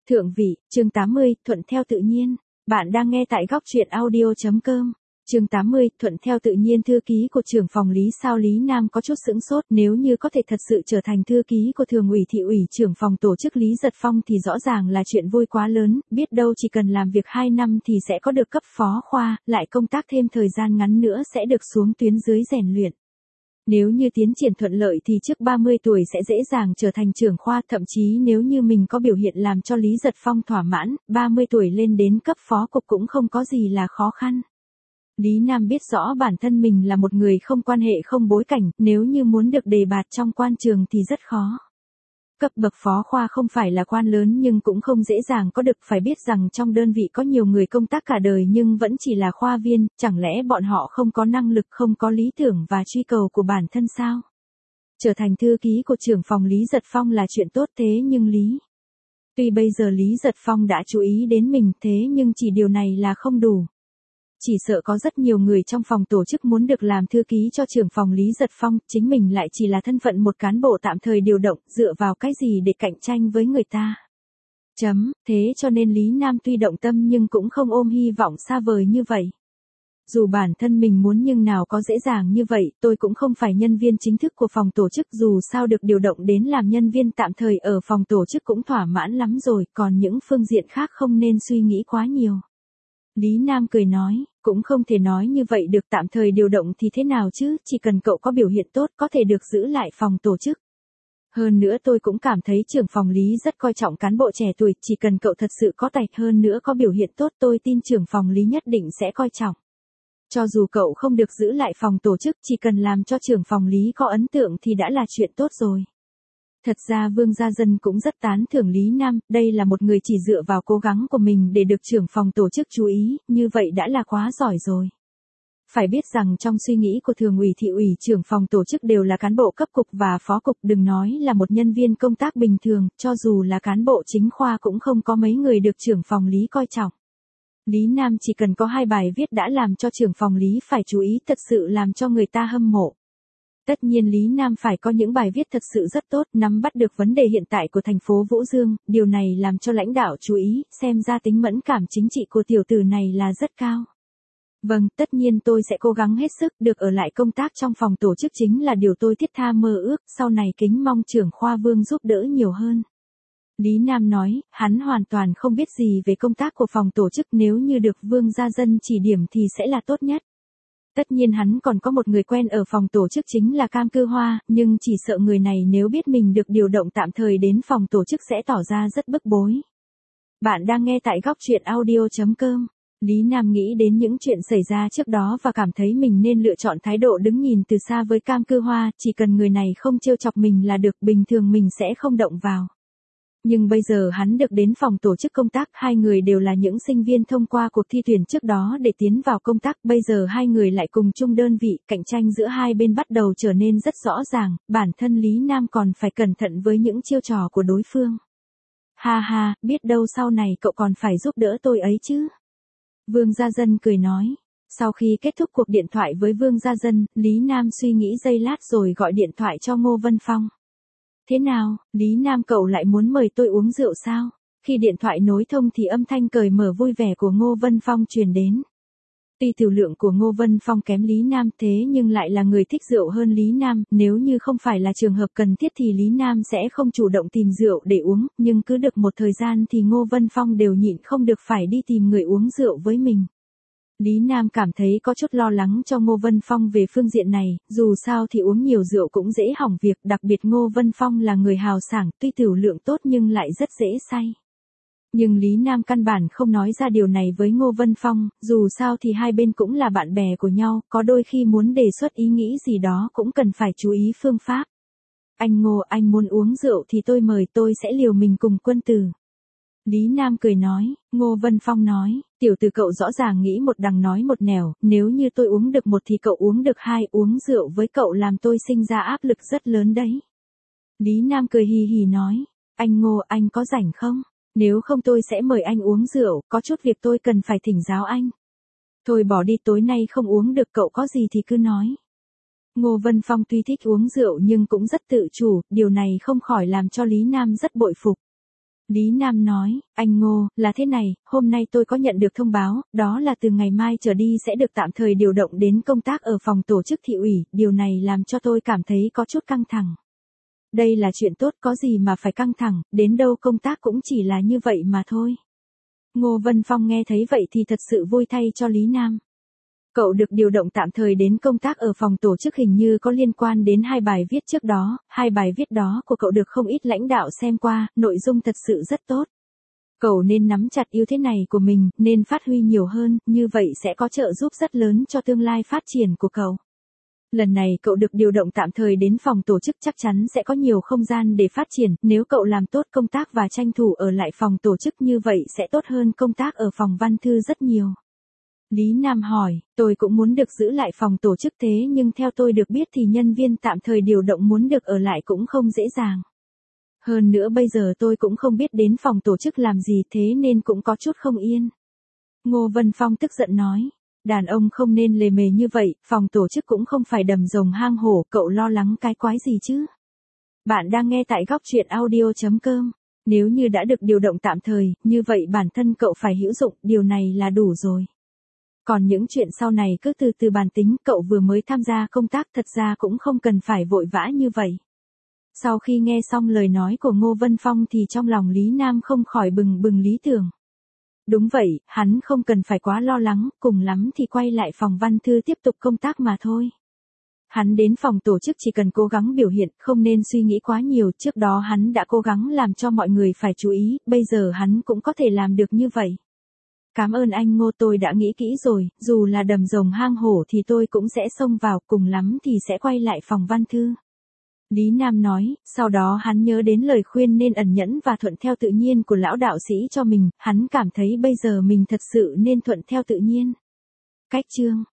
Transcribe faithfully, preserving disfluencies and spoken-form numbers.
Thượng vị, chương tám mươi, thuận theo tự nhiên. Bạn đang nghe tại góc truyện audio chấm com. Chương tám mươi, thuận theo tự nhiên. Thư ký của trưởng phòng Lý sao Lý Nam có chút sững sốt, nếu như có thể thật sự trở thành thư ký của thường ủy thị ủy trưởng phòng tổ chức Lý Giật Phong thì rõ ràng là chuyện vui quá lớn, biết đâu chỉ cần làm việc hai năm thì sẽ có được cấp phó khoa, lại công tác thêm thời gian ngắn nữa sẽ được xuống tuyến dưới rèn luyện. Nếu như tiến triển thuận lợi thì trước ba mươi tuổi sẽ dễ dàng trở thành trưởng khoa, thậm chí nếu như mình có biểu hiện làm cho Lý Giật Phong thỏa mãn, ba mươi tuổi lên đến cấp phó cục cũng không có gì là khó khăn. Lý Nam biết rõ bản thân mình là một người không quan hệ không bối cảnh, nếu như muốn được đề bạt trong quan trường thì rất khó. Cấp bậc phó khoa không phải là quan lớn nhưng cũng không dễ dàng có được, phải biết rằng trong đơn vị có nhiều người công tác cả đời nhưng vẫn chỉ là khoa viên, chẳng lẽ bọn họ không có năng lực, không có lý tưởng và truy cầu của bản thân sao? Trở thành thư ký của trưởng phòng Lý Giật Phong là chuyện tốt, thế nhưng Lý... Tuy bây giờ Lý Giật Phong đã chú ý đến mình, thế nhưng chỉ điều này là không đủ. Chỉ sợ có rất nhiều người trong phòng tổ chức muốn được làm thư ký cho trưởng phòng Lý Giật Phong, chính mình lại chỉ là thân phận một cán bộ tạm thời điều động, dựa vào cái gì để cạnh tranh với người ta. Chấm, thế cho nên Lý Nam tuy động tâm nhưng cũng không ôm hy vọng xa vời như vậy. Dù bản thân mình muốn nhưng nào có dễ dàng như vậy, tôi cũng không phải nhân viên chính thức của phòng tổ chức, dù sao được điều động đến làm nhân viên tạm thời ở phòng tổ chức cũng thỏa mãn lắm rồi, còn những phương diện khác không nên suy nghĩ quá nhiều. Lý Nam cười nói, cũng không thể nói như vậy được, tạm thời điều động thì thế nào chứ, chỉ cần cậu có biểu hiện tốt có thể được giữ lại phòng tổ chức. Hơn nữa tôi cũng cảm thấy trưởng phòng Lý rất coi trọng cán bộ trẻ tuổi, chỉ cần cậu thật sự có tài, hơn nữa có biểu hiện tốt, tôi tin trưởng phòng Lý nhất định sẽ coi trọng. Cho dù cậu không được giữ lại phòng tổ chức, chỉ cần làm cho trưởng phòng Lý có ấn tượng thì đã là chuyện tốt rồi. Thật ra Vương Gia Dân cũng rất tán thưởng Lý Nam, đây là một người chỉ dựa vào cố gắng của mình để được trưởng phòng tổ chức chú ý, như vậy đã là quá giỏi rồi. Phải biết rằng trong suy nghĩ của thường ủy thị ủy trưởng phòng tổ chức đều là cán bộ cấp cục và phó cục, đừng nói là một nhân viên công tác bình thường, cho dù là cán bộ chính khoa cũng không có mấy người được trưởng phòng Lý coi trọng. Lý Nam chỉ cần có hai bài viết đã làm cho trưởng phòng Lý phải chú ý, thật sự làm cho người ta hâm mộ. Tất nhiên Lý Nam phải có những bài viết thật sự rất tốt, nắm bắt được vấn đề hiện tại của thành phố Vũ Dương, điều này làm cho lãnh đạo chú ý, xem ra tính mẫn cảm chính trị của tiểu tử này là rất cao. Vâng, tất nhiên tôi sẽ cố gắng hết sức, được ở lại công tác trong phòng tổ chức chính là điều tôi thiết tha mơ ước, sau này kính mong trưởng khoa Vương giúp đỡ nhiều hơn. Lý Nam nói, hắn hoàn toàn không biết gì về công tác của phòng tổ chức, nếu như được Vương Gia Dân chỉ điểm thì sẽ là tốt nhất. Tất nhiên hắn còn có một người quen ở phòng tổ chức chính là Cam Cư Hoa, nhưng chỉ sợ người này nếu biết mình được điều động tạm thời đến phòng tổ chức sẽ tỏ ra rất bức bối. Bạn đang nghe tại góc truyện audio chấm com. Lý Nam nghĩ đến những chuyện xảy ra trước đó và cảm thấy mình nên lựa chọn thái độ đứng nhìn từ xa với Cam Cư Hoa, chỉ cần người này không trêu chọc mình là được, bình thường mình sẽ không động vào. Nhưng bây giờ hắn được đến phòng tổ chức công tác, hai người đều là những sinh viên thông qua cuộc thi tuyển trước đó để tiến vào công tác, bây giờ hai người lại cùng chung đơn vị, cạnh tranh giữa hai bên bắt đầu trở nên rất rõ ràng, bản thân Lý Nam còn phải cẩn thận với những chiêu trò của đối phương. Ha ha, biết đâu sau này cậu còn phải giúp đỡ tôi ấy chứ. Vương Gia Dân cười nói. Sau khi kết thúc cuộc điện thoại với Vương Gia Dân, Lý Nam suy nghĩ giây lát rồi gọi điện thoại cho Ngô Vân Phong. Thế nào, Lý Nam cậu lại muốn mời tôi uống rượu sao? Khi điện thoại nối thông thì âm thanh cởi mở vui vẻ của Ngô Vân Phong truyền đến. Tuy tiểu lượng của Ngô Vân Phong kém Lý Nam thế nhưng lại là người thích rượu hơn Lý Nam, nếu như không phải là trường hợp cần thiết thì Lý Nam sẽ không chủ động tìm rượu để uống, nhưng cứ được một thời gian thì Ngô Vân Phong đều nhịn không được phải đi tìm người uống rượu với mình. Lý Nam cảm thấy có chút lo lắng cho Ngô Vân Phong về phương diện này, dù sao thì uống nhiều rượu cũng dễ hỏng việc, đặc biệt Ngô Vân Phong là người hào sảng, tuy tiểu lượng tốt nhưng lại rất dễ say. Nhưng Lý Nam căn bản không nói ra điều này với Ngô Vân Phong, dù sao thì hai bên cũng là bạn bè của nhau, có đôi khi muốn đề xuất ý nghĩ gì đó cũng cần phải chú ý phương pháp. Anh Ngô, anh muốn uống rượu thì tôi mời, tôi sẽ liều mình cùng quân tử. Lý Nam cười nói, Ngô Vân Phong nói, tiểu tử cậu rõ ràng nghĩ một đằng nói một nẻo, nếu như tôi uống được một thì cậu uống được hai, uống rượu với cậu làm tôi sinh ra áp lực rất lớn đấy. Lý Nam cười hì hì nói, anh Ngô, anh có rảnh không? Nếu không tôi sẽ mời anh uống rượu, có chút việc tôi cần phải thỉnh giáo anh. Thôi bỏ đi, tối nay không uống được, cậu có gì thì cứ nói. Ngô Vân Phong tuy thích uống rượu nhưng cũng rất tự chủ, điều này không khỏi làm cho Lý Nam rất bội phục. Lý Nam nói, anh Ngô, là thế này, hôm nay tôi có nhận được thông báo, đó là từ ngày mai trở đi sẽ được tạm thời điều động đến công tác ở phòng tổ chức thị ủy, điều này làm cho tôi cảm thấy có chút căng thẳng. Đây là chuyện tốt, có gì mà phải căng thẳng, đến đâu công tác cũng chỉ là như vậy mà thôi. Ngô Vân Phong nghe thấy vậy thì thật sự vui thay cho Lý Nam. Cậu được điều động tạm thời đến công tác ở phòng tổ chức hình như có liên quan đến hai bài viết trước đó, hai bài viết đó của cậu được không ít lãnh đạo xem qua, nội dung thật sự rất tốt. Cậu nên nắm chặt ưu thế này của mình, nên phát huy nhiều hơn, như vậy sẽ có trợ giúp rất lớn cho tương lai phát triển của cậu. Lần này cậu được điều động tạm thời đến phòng tổ chức chắc chắn sẽ có nhiều không gian để phát triển, nếu cậu làm tốt công tác và tranh thủ ở lại phòng tổ chức như vậy sẽ tốt hơn công tác ở phòng văn thư rất nhiều. Lý Nam hỏi, tôi cũng muốn được giữ lại phòng tổ chức thế nhưng theo tôi được biết thì nhân viên tạm thời điều động muốn được ở lại cũng không dễ dàng. Hơn nữa bây giờ tôi cũng không biết đến phòng tổ chức làm gì thế nên cũng có chút không yên. Ngô Vân Phong tức giận nói, đàn ông không nên lề mề như vậy, phòng tổ chức cũng không phải đầm rồng hang hổ, cậu lo lắng cái quái gì chứ? Bạn đang nghe tại góc truyện audio chấm com. Nếu như đã được điều động tạm thời, như vậy bản thân cậu phải hữu dụng, điều này là đủ rồi. Còn những chuyện sau này cứ từ từ bàn tính, cậu vừa mới tham gia công tác thật ra cũng không cần phải vội vã như vậy. Sau khi nghe xong lời nói của Ngô Vân Phong thì trong lòng Lý Nam không khỏi bừng bừng lý tưởng. Đúng vậy, hắn không cần phải quá lo lắng, cùng lắm thì quay lại phòng văn thư tiếp tục công tác mà thôi. Hắn đến phòng tổ chức chỉ cần cố gắng biểu hiện, không nên suy nghĩ quá nhiều, trước đó hắn đã cố gắng làm cho mọi người phải chú ý, bây giờ hắn cũng có thể làm được như vậy. Cảm ơn anh Ngô, tôi đã nghĩ kỹ rồi, dù là đầm rồng hang hổ thì tôi cũng sẽ xông vào, cùng lắm thì sẽ quay lại phòng văn thư. Lý Nam nói, sau đó hắn nhớ đến lời khuyên nên ẩn nhẫn và thuận theo tự nhiên của lão đạo sĩ cho mình, hắn cảm thấy bây giờ mình thật sự nên thuận theo tự nhiên. Cách chương